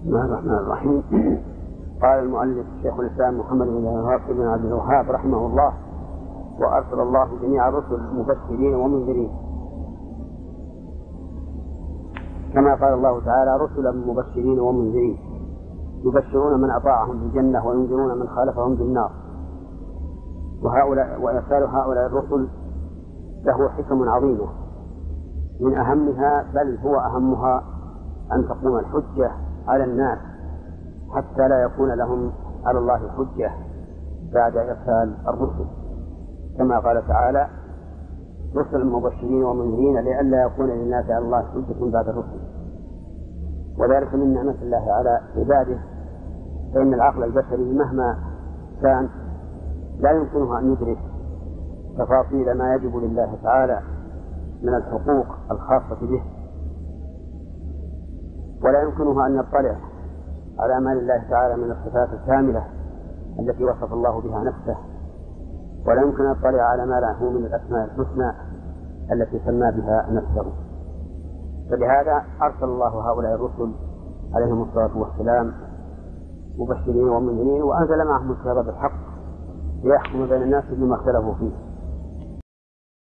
الله الرحمن الرحيم. قال المؤلف شيخ الإسلام محمد بن عبد الوهاب رحمه الله: وأرسل الله جميع الرسل مبشرين ومنذرين، كما قال الله تعالى: رسلا مبشرين ومنذرين، يبشرون من أطاعهم بالجنة وينذرون من خالفهم بالنار. وإرسال هؤلاء الرسل له حكم عظيمة، من أهمها بل هو أهمها أن تقوم الحجة على الناس حتى لا يكون لهم على الله حجة بعد إرسال الرسل، كما قال تعالى: رسلا مبشرين ومنذرين لئلا يكون للناس على الله حجة بعد الرسل. وذلك من نعمة الله على عباده، فإن العقل البشري مهما كان لا يمكنه أن يدرك تفاصيل ما يجب لله تعالى من الحقوق الخاصة به، ولا يمكنه أن يطلع على ما لله تعالى من الصفات الكاملة التي وصف الله بها نفسه، ولا يمكن أن يطلع على ما له من الأسماء الحسنى التي سمى بها نفسه. فلهذا أرسل الله هؤلاء الرسل عليهم الصلاة والسلام مبشرين ومنذرين، وأنزل معهم الكتاب بالحق ليحكم بين الناس بما اختلفوا فيه.